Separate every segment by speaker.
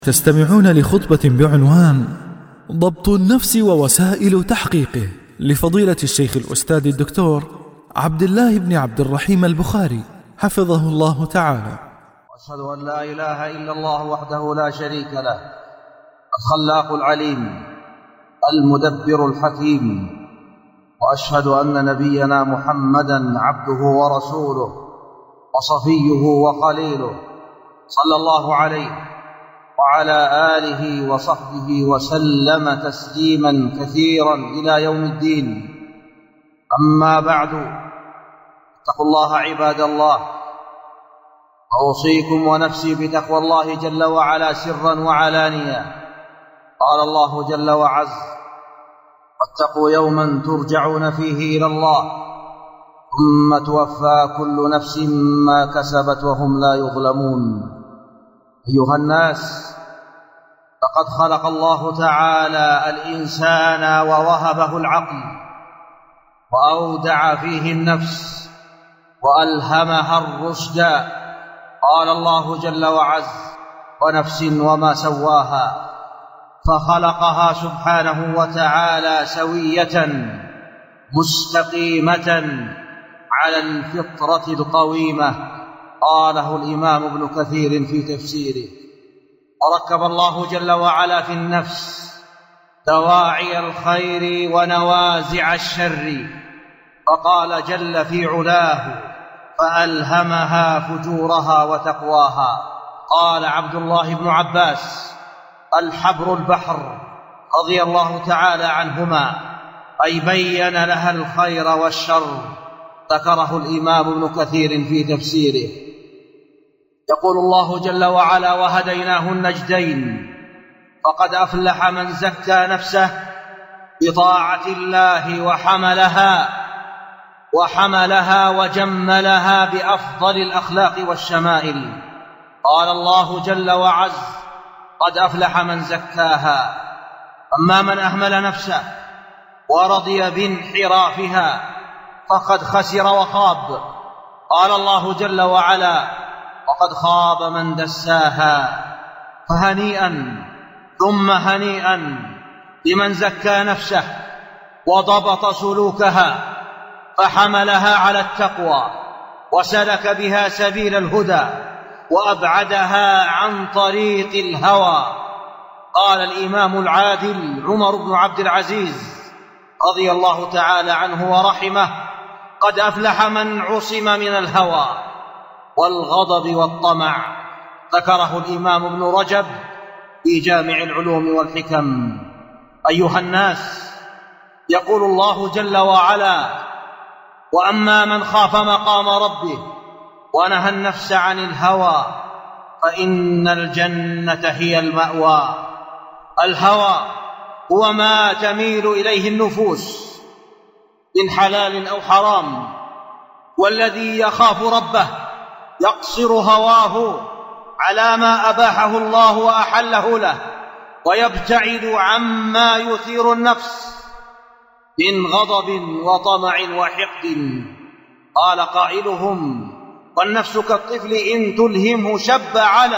Speaker 1: تستمعون لخطبة بعنوان ضبط النفس ووسائل تحقيقه لفضيلة الشيخ الأستاذ الدكتور عبد الله بن عبد الرحيم البخاري حفظه الله تعالى.
Speaker 2: وأشهد أن لا إله إلا الله وحده لا شريك له الخلاق العليم المدبر الحكيم، وأشهد أن نبينا محمدًا عبده ورسوله وصفيه وخليله صلى الله عليه وعلى آله وصحبه وسلم تسليما كثيرا إلى يوم الدين. أما بعد، اتقوا الله عباد الله، أوصيكم ونفسي بتقوى الله جل وعلا سرا وعلانيا. قال الله جل وعز: واتقوا يوما ترجعون فيه إلى الله ثم توفى كل نفس ما كسبت وهم لا يظلمون. أيها الناس، لقد خلق الله تعالى الإنسان ووهبه العقل وأودع فيه النفس وألهمها الرشد. قال الله جل وعز: ونفس وما سواها فخلقها سبحانه وتعالى سوية مستقيمة على الفطرة القويمة. قاله الإمام ابن كثير في تفسيره: وركب الله جل وعلا في النفس دواعي الخير ونوازع الشر، فقال جل في علاه: فألهمها فجورها وتقواها. قال عبد الله بن عباس: الحبر البحر، رضي الله تعالى عنهما، أي بين لها الخير والشر. ذكره الإمام ابن كثير في تفسيره. يقول الله جل وعلا: وهديناه النجدين، فقد أفلح من زكى نفسه بطاعة الله وحملها وجملها بأفضل الأخلاق والشمائل. قال الله جل وعز: قد أفلح من زكاها. أما من أهمل نفسه ورضي بانحرافها فقد خسر وخاب. قال الله جل وعلا: وقد خاب من دساها. فهنيئا ثم هنيئا لمن زكى نفسه وضبط سلوكها فحملها على التقوى وسلك بها سبيل الهدى وأبعدها عن طريق الهوى. قال الإمام العادل عمر بن عبد العزيز رضي الله تعالى عنه ورحمه: قد أفلح من عصم من الهوى والغضب والطمع. ذكره الإمام ابن رجب في جامع العلوم والحكم. أيها الناس، يقول الله جل وعلا: وأما من خاف مقام ربه ونهى النفس عن الهوى فإن الجنة هي المأوى. الهوى هو ما تميل إليه النفوس من حلال أو حرام، والذي يخاف ربه يقصر هواه على ما أباحه الله وأحله له، ويبتعد عما يثير النفس من غضب وطمع وحقد. قال قائلهم: والنفس كالطفل إن تلهمه شب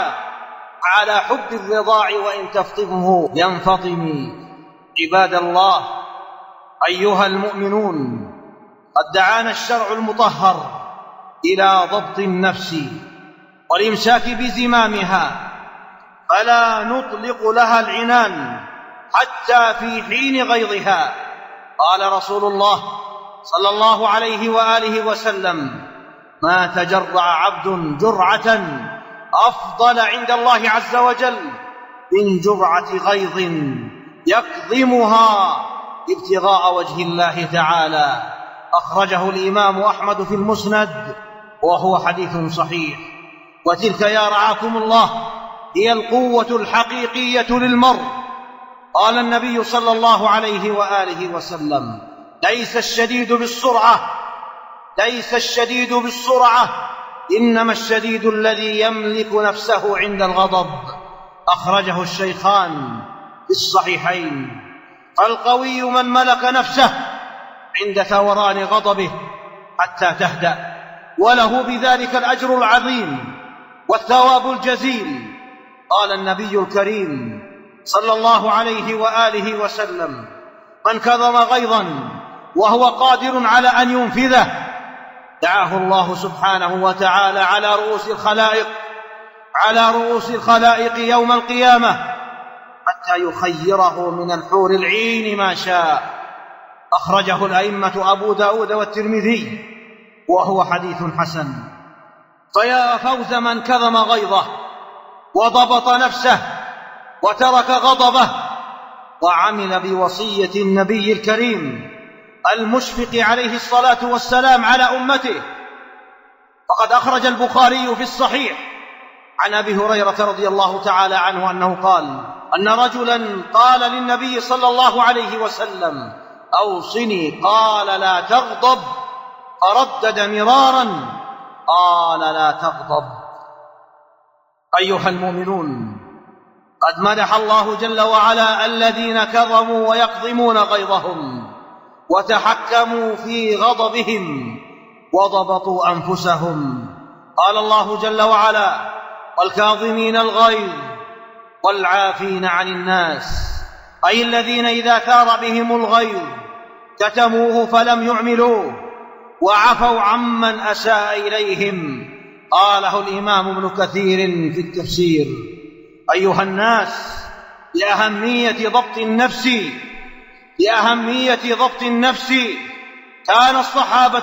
Speaker 2: على حب الرضاع وإن تفطمه ينفطم. عباد الله، أيها المؤمنون، قد دعانا الشرع المطهر إلى ضبط النفس والإمساك بزمامها، فلا نطلق لها العنان حتى في حين غيظها. قال رسول الله صلى الله عليه وآله وسلم: ما تجرع عبد جرعة أفضل عند الله عز وجل من جرعة غيظ يكظمها ابتغاء وجه الله تعالى. أخرجه الإمام أحمد في المسند وهو حديث صحيح. وتلك يا رعاكم الله هي القوة الحقيقية للمرء. قال النبي صلى الله عليه وآله وسلم: ليس الشديد بالسرعة إنما الشديد الذي يملك نفسه عند الغضب. أخرجه الشيخان في الصحيحين. فالقوي من ملك نفسه عند ثوران غضبه حتى تهدأ، وله بذلك الأجر العظيم والثواب الجزيل. قال النبي الكريم صلى الله عليه وآله وسلم: من كظم غيظا وهو قادر على أن ينفذه دعاه الله سبحانه وتعالى على رؤوس الخلائق يوم القيامة حتى يخيره من الحور العين ما شاء. أخرجه الأئمة أبو داود والترمذي وهو حديث حسن. فيا فوز من كظم غيظه وضبط نفسه وترك غضبه وعمل بوصية النبي الكريم المشفق عليه الصلاة والسلام على أمته. فقد أخرج البخاري في الصحيح عن أبي هريرة رضي الله تعالى عنه أنه قال أن رجلا قال للنبي صلى الله عليه وسلم: أوصني. قال: لا تغضب. فردد مرارا: قال: لا تغضب. أيها المؤمنون، قد مدح الله جل وعلا الذين كظموا ويكظمون غيظهم وتحكموا في غضبهم وضبطوا أنفسهم. قال الله جل وعلا: والكاظمين الغيظ والعافين عن الناس، أي الذين إذا ثار بهم الغيظ كتموه فلم يعملوه وعفوا عمن أساء إليهم. قاله الإمام ابن كثير في التفسير. أيها الناس، لأهمية ضبط النفس كان الصحابة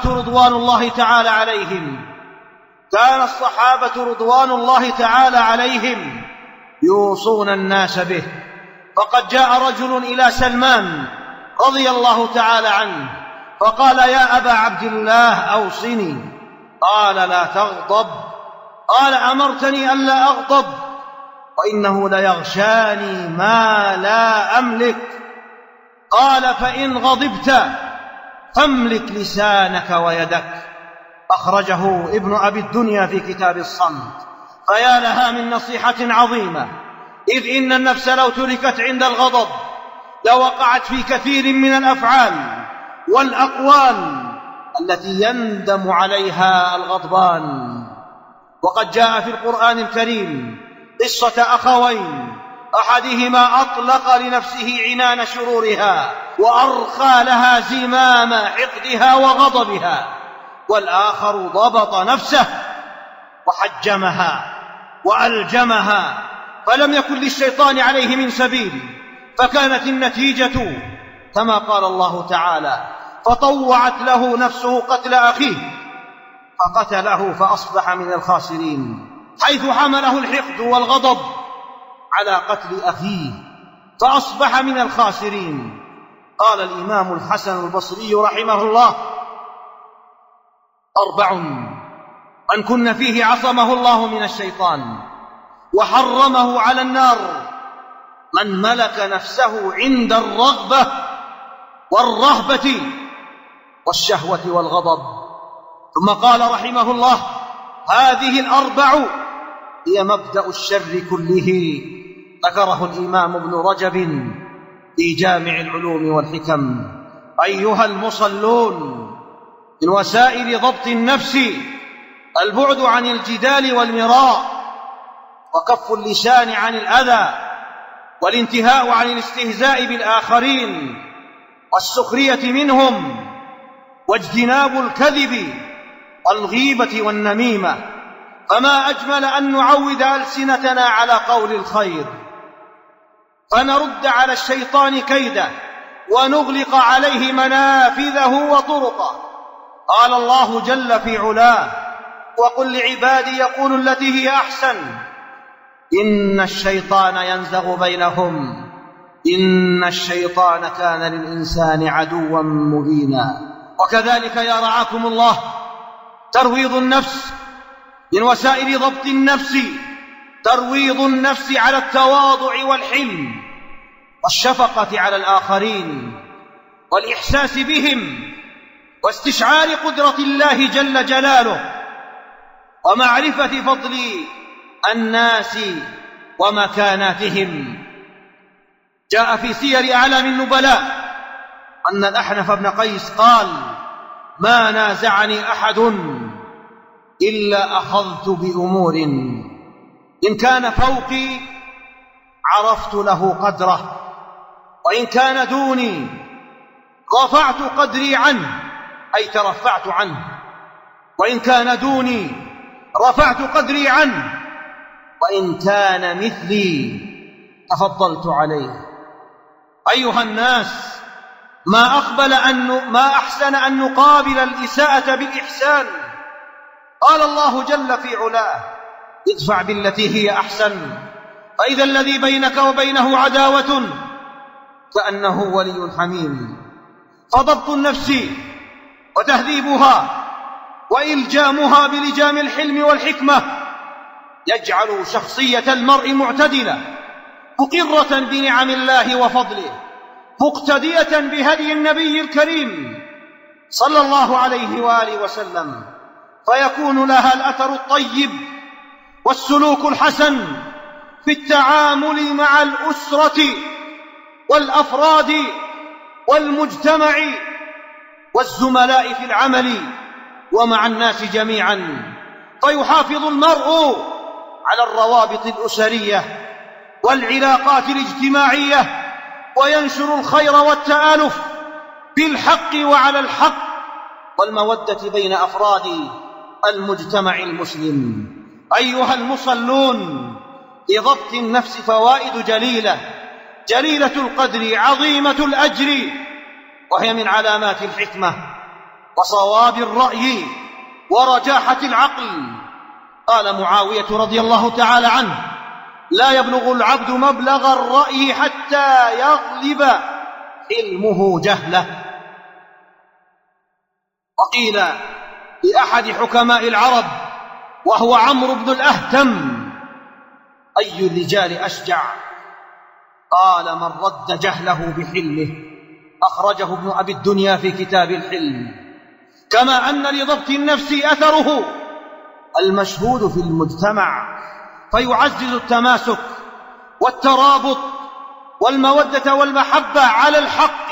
Speaker 2: رضوان الله تعالى عليهم يوصون الناس به. فقد جاء رجل إلى سلمان رضي الله تعالى عنه فقال: يا أبا عبد الله أوصني. قال: لا تغضب. قال: أمرتني ألا أغضب وإنه ليغشاني ما لا أملك. قال: فإن غضبت فاملك لسانك ويدك. أخرجه ابن أبي الدنيا في كتاب الصمت. فيا لها من نصيحة عظيمة، إذ إن النفس لو تركت عند الغضب لوقعت في كثير من الأفعال والأقوال التي يندم عليها الغضبان. وقد جاء في القرآن الكريم قصة أخوين، أحدهما أطلق لنفسه عنان شرورها وأرخى لها زمام حقدها وغضبها، والآخر ضبط نفسه وحجمها وألجمها، فلم يكن للشيطان عليه من سبيل، فكانت النتيجة كما قال الله تعالى: فطوعت له نفسه قتل أخيه فقتله فأصبح من الخاسرين، حيث حمله الحقد والغضب على قتل أخيه فأصبح من الخاسرين. قال الإمام الحسن البصري رحمه الله: 4 من كن فيه عصمه الله من الشيطان وحرمه على النار: من ملك نفسه عند الرغبة والرهبة والشهوة والغضب. ثم قال رحمه الله: هذه 4 هي مبدأ الشر كله. ذكره الإمام ابن رجب في جامع العلوم والحكم. أيها المصلون، من وسائل ضبط النفس البعد عن الجدال والمراء، وكف اللسان عن الأذى، والانتهاء عن الاستهزاء بالآخرين والسخرية منهم، واجتناب الكذب والغيبة والنميمة. فما أجمل أن نعود ألسنتنا على قول الخير، فنرد على الشيطان كيده ونغلق عليه منافذه وطرقه. قال الله جل في علاه: وقل لعبادي يقولوا التي هي أحسن إن الشيطان ينزغ بينهم إن الشيطان كان للإنسان عدوا مبينا. وكذلك يا رعاكم الله ترويض النفس، من وسائل ضبط النفس ترويض النفس على التواضع والحلم والشفقة على الآخرين والإحساس بهم واستشعار قدرة الله جل جلاله ومعرفة فضل الناس ومكاناتهم. جاء في سير أعلام النبلاء أن الأحنف بن قيس قال: ما نازعني أحد إلا أخذت بأمور إن كان فوقي عرفت له قدره، وإن كان دوني رفعت قدري عنه، أي ترفعت عنه، وإن كان دوني رفعت قدري عنه، وإن كان مثلي تفضلت عليه. أيها الناس، ما أحسن أن نقابل الإساءة بالإحسان. قال الله جل في علاه: ادفع بالتي هي أحسن فإذا الذي بينك وبينه عداوة كأنه ولي حميم. فضبط النفس وتهذيبها وإلجامها بلجام الحلم والحكمة يجعل شخصية المرء معتدلة مقرة بنعم الله وفضله، مقتدية بهدي النبي الكريم صلى الله عليه وآله وسلم، فيكون لها الأثر الطيب والسلوك الحسن في التعامل مع الأسرة والأفراد والمجتمع والزملاء في العمل ومع الناس جميعا. فيحافظ المرء على الروابط الأسرية والعلاقات الاجتماعية، وينشر الخير والتآلف بالحق وعلى الحق والمودة بين أفراد المجتمع المسلم. أيها المصلون، لضبط النفس فوائد جليلة القدر عظيمة الأجر، وهي من علامات الحكمة وصواب الرأي ورجاحة العقل. قال معاوية رضي الله تعالى عنه: لا يبلغ العبد مبلغ الرأي حتى يغلب حلمه جهله. وقيل لأحد حكماء العرب وهو عمرو بن الأهتم: أي الرجال أشجع؟ قال: من رد جهله بحلمه. أخرجه ابن أبي الدنيا في كتاب الحلم. كما أن لضبط النفس أثره المشهود في المجتمع، فيعزز التماسك والترابط والمودة والمحبة على الحق.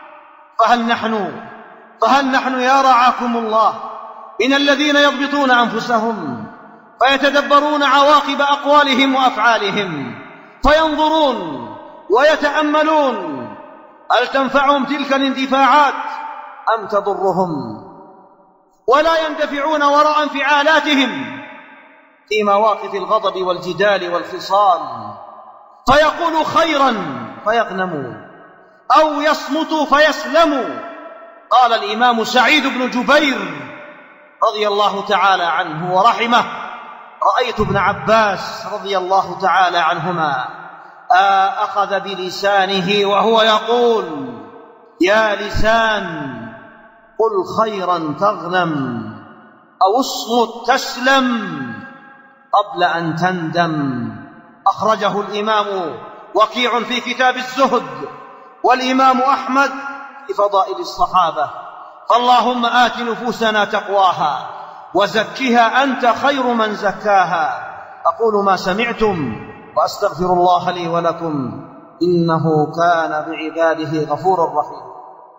Speaker 2: فهل نحن يا رعاكم الله من الذين يضبطون أنفسهم فيتدبرون عواقب أقوالهم وأفعالهم، فينظرون ويتأملون هل تنفعهم تلك الاندفاعات أم تضرهم، ولا يندفعون وراء انفعالاتهم في مواقف الغضب والجدال والخصام، فيقولوا خيرا فيغنموا أو يصمتوا فيسلموا. قال الإمام سعيد بن جبير رضي الله تعالى عنه ورحمه: رأيت ابن عباس رضي الله تعالى عنهما أخذ بلسانه وهو يقول: يا لسان، قل خيرا تغنم أو اصمت تسلم قبل أن تندم. أخرجه الإمام وكيع في كتاب الزهد، والإمام أحمد في فضائل الصحابة. فاللهم آت نفوسنا تقواها وزكها أنت خير من زكاها. أقول ما سمعتم وأستغفر الله لي ولكم، إنه كان بعباده غفورا رحيما.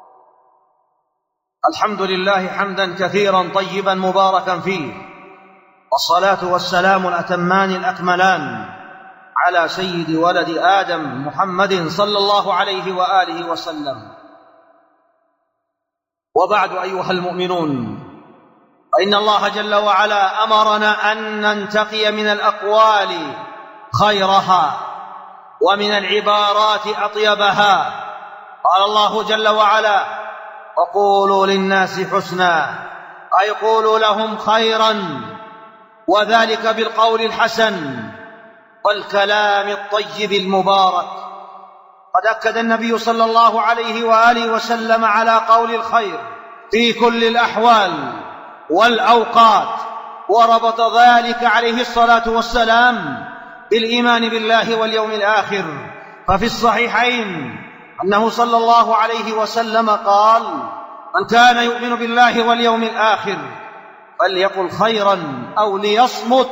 Speaker 2: الحمد لله حمدا كثيرا طيبا مباركا فيه، والصلاة والسلام الأتمان الأكملان على سيد ولد آدم محمد صلى الله عليه وآله وسلم. وبعد، أيها المؤمنون، فإن الله جل وعلا أمرنا أن ننتقي من الأقوال خيرها ومن العبارات أطيبها. قال الله جل وعلا: وقولوا للناس حسنا، أي قولوا لهم خيرا، وذلك بالقول الحسن والكلام الطيب المبارك. قد أكد النبي صلى الله عليه وآله وسلم على قول الخير في كل الأحوال والأوقات، وربط ذلك عليه الصلاة والسلام بالإيمان بالله واليوم الآخر. ففي الصحيحين أنه صلى الله عليه وسلم قال: من كان يؤمن بالله واليوم الآخر فليقل خيرا أو ليصمت.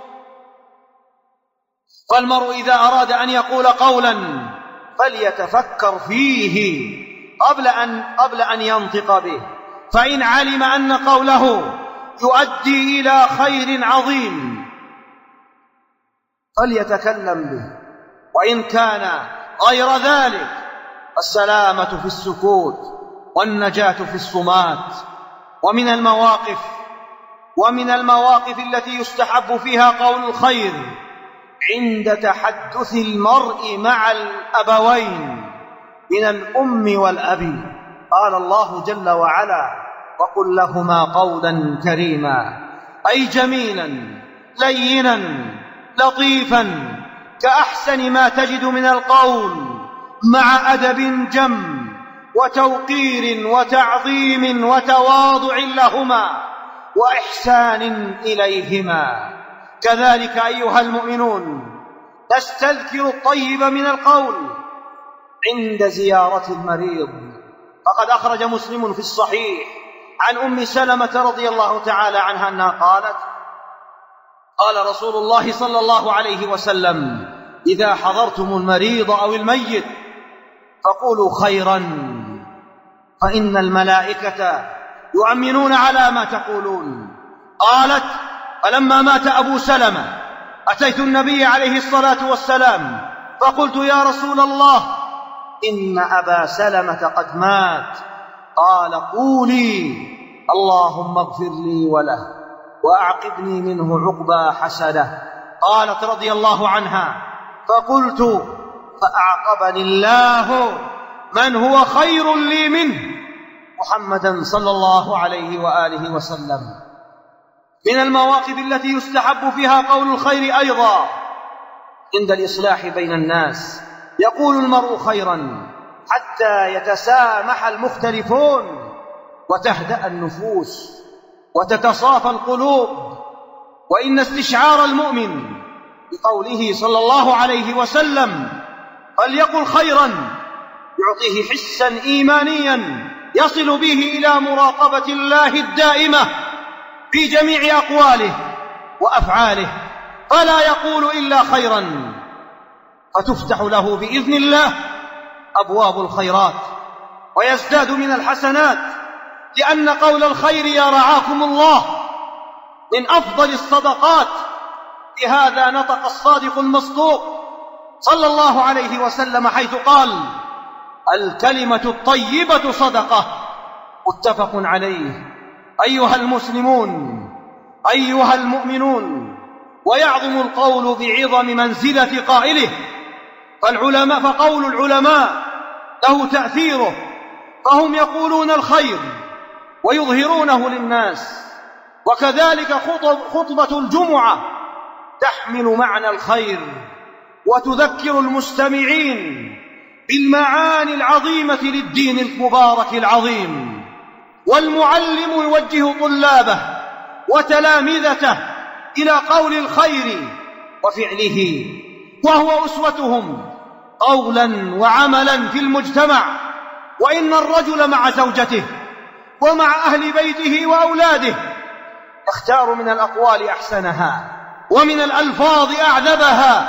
Speaker 2: فالمرء إذا أراد أن يقول قولا فليتفكر فيه قبل أن ينطق به، فإن علم أن قوله يؤدي إلى خير عظيم فليتكلم به، وإن كان غير ذلك السلامة في السكوت والنجاة في الصمات. ومن المواقف التي يستحب فيها قول الخير عند تحدث المرء مع الأبوين من الأم والأب. قال الله جل وعلا: وقل لهما قولا كريما، أي جميلا لينا لطيفا كأحسن ما تجد من القول، مع أدب جم وتوقير وتعظيم وتواضع لهما وإحسان إليهما. كذلك أيها المؤمنون نستذكر الطيب من القول عند زيارة المريض. فقد أخرج مسلم في الصحيح عن أم سلمة رضي الله تعالى عنها أنها قالت: قال رسول الله صلى الله عليه وسلم: إذا حضرتم المريض أو الميت فقولوا خيرا، فإن الملائكة يؤمنون على ما تقولون. قالت: فلما مات أبو سلمة أتيت النبي عليه الصلاة والسلام فقلت: يا رسول الله، إن أبا سلمة قد مات. قال: قولي اللهم اغفر لي وله وأعقبني منه عقبى حسنة. قالت رضي الله عنها: فقلت: فأعقبني الله من هو خير لي منه، محمدا صلى الله عليه وآله وسلم. من المواقف التي يستحب فيها قول الخير أيضا عند الإصلاح بين الناس. يقول المرء خيرا حتى يتسامح المختلفون وتهدأ النفوس وتتصافى القلوب. وإن استشعار المؤمن بقوله صلى الله عليه وسلم فليقل خيرا يعطيه حسا إيمانيا يصل به إلى مراقبة الله الدائمة في جميع أقواله وأفعاله، فلا يقول إلا خيرا، فتفتح له بإذن الله أبواب الخيرات ويزداد من الحسنات. لأن قول الخير يا رعاكم الله من أفضل الصدقات. بهذا نطق الصادق المصدوق صلى الله عليه وسلم حيث قال: الكلمة الطيبة صدقة. متفق عليه. أيها المسلمون، أيها المؤمنون، ويعظم القول بعظم منزلة قائله. فقول العلماء له تأثيره، فهم يقولون الخير ويظهرونه للناس. وكذلك خطبة الجمعة تحمل معنى الخير وتذكر المستمعين بالمعاني العظيمة للدين المبارك العظيم. والمعلم يوجه طلابه وتلامذته إلى قول الخير وفعله، وهو أسوتهم قولا وعملا في المجتمع. وإن الرجل مع زوجته ومع أهل بيته وأولاده يختار من الأقوال أحسنها ومن الألفاظ أعذبها.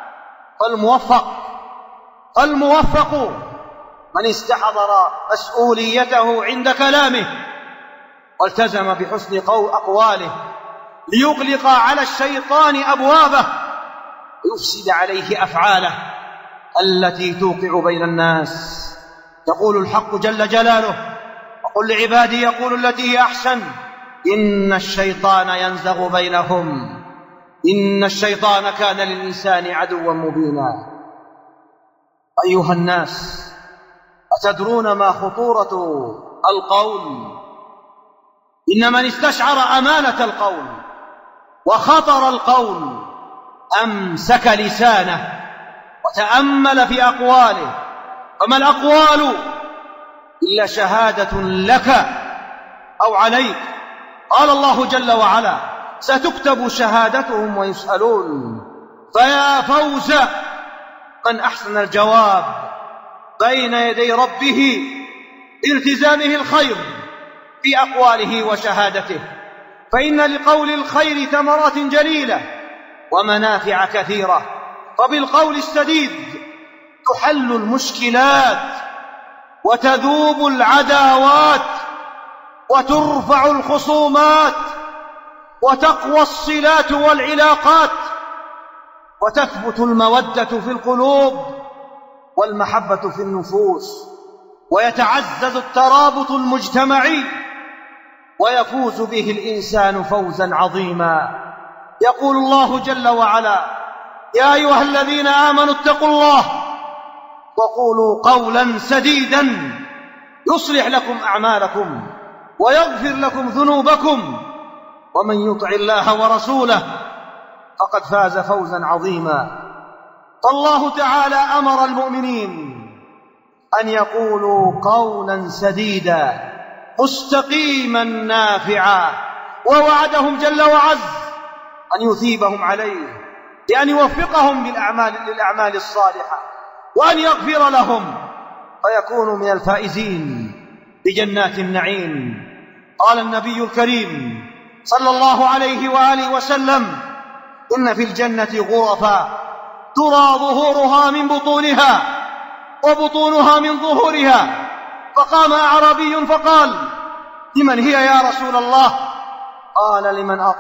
Speaker 2: فالموفق من استحضر مسؤوليته عند كلامه والتزم بحسن أقواله ليغلق على الشيطان أبوابه ويفسد عليه أفعاله التي توقع بين الناس. يقول الحق جل جلاله: وقل لعبادي يقولوا التي هي أحسن إن الشيطان ينزغ بينهم إن الشيطان كان للإنسان عدوا مبينا. أيها الناس، أتدرون ما خطورة القول؟ إن من استشعر أمانة القول وخطر القول أمسك لسانه وتأمل في أقواله. فما الأقوال إلا شهادة لك أو عليك. قال الله جل وعلا: ستكتب شهادتهم ويسألون. فيا فوز من أحسن الجواب بين يدي ربه بالتزامه الخير في أقواله وشهادته. فإن لقول الخير ثمرات جليلة ومنافع كثيرة. فبالقول السديد تحل المشكلات وتذوب العداوات وترفع الخصومات وتقوى الصلات والعلاقات. وتثبت المودة في القلوب والمحبة في النفوس، ويتعزز الترابط المجتمعي، ويفوز به الإنسان فوزا عظيما. يقول الله جل وعلا: يا أيها الذين آمنوا اتقوا الله وقولوا قولا سديدا يصلح لكم أعمالكم ويغفر لكم ذنوبكم ومن يطع الله ورسوله فقد فاز فوزا عظيما. فالله تعالى أمر المؤمنين أن يقولوا قولا سديدا مستقيما نافعا، ووعدهم جل وعز أن يثيبهم عليه بأن يوفقهم للأعمال الصالحة وأن يغفر لهم فيكونوا من الفائزين بجنات النعيم. قال النبي الكريم صلى الله عليه وآله وسلم: إن في الجنة غرفا ترى ظهورها من بطونها وبطونها من ظهورها. فقام أعرابي فقال: لمن هي يا رسول الله؟ قال: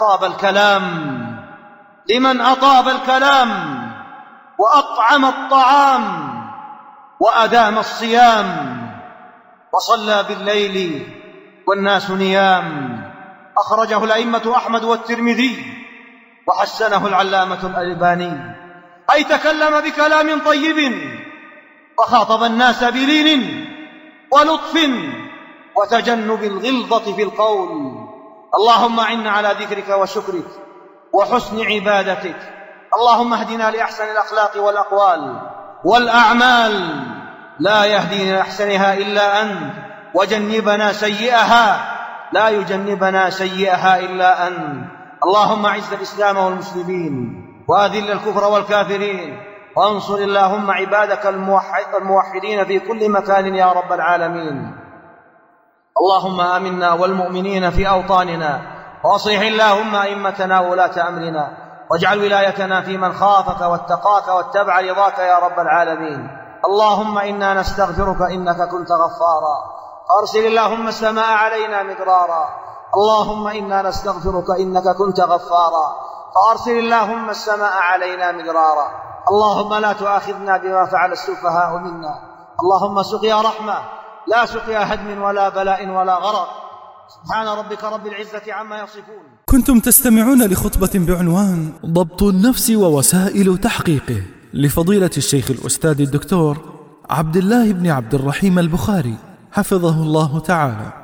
Speaker 2: لمن أطاب الكلام وأطعم الطعام وأدام الصيام وصلى بالليل والناس نيام. أخرجه الأئمة أحمد والترمذي وحسنه العلامة الألباني. أي تكلم بكلام طيب وخاطب الناس بلين ولطف وتجنب الغلظة في القول. اللهم أعنا على ذكرك وشكرك وحسن عبادتك. اللهم اهدنا لأحسن الأخلاق والأقوال والأعمال، لا يهدي لأحسنها إلا أنت، وجنبنا سيئها، لا يجنبنا سيئها إلا أنت. اللهم أعز الإسلام والمسلمين وأذل الكفر والكافرين، وانصر اللهم عبادك الموحدين في كل مكان يا رب العالمين. اللهم آمنا والمؤمنين في أوطاننا، وأصلح اللهم أئمتنا وولاة أمرنا، واجعل ولايتنا في من خافك واتقاك واتبع رضاك يا رب العالمين. اللهم إنا نستغفرك إنك كنت غفارا، فأرسل اللهم السماء علينا مدرارا. اللهم إنا نستغفرك إنك كنت غفارا، فأرسل اللهم السماء علينا مدرارا. اللهم لا تؤاخذنا بما فعل السفهاء منا. اللهم سقيا رحمة لا سقيا هدم ولا بلاء ولا غرق. سبحان ربك رب العزة عما يصفون.
Speaker 1: كنتم تستمعون لخطبة بعنوان ضبط النفس ووسائل تحقيقه لفضيلة الشيخ الأستاذ الدكتور عبد الله بن عبد الرحيم البخاري حفظه الله تعالى.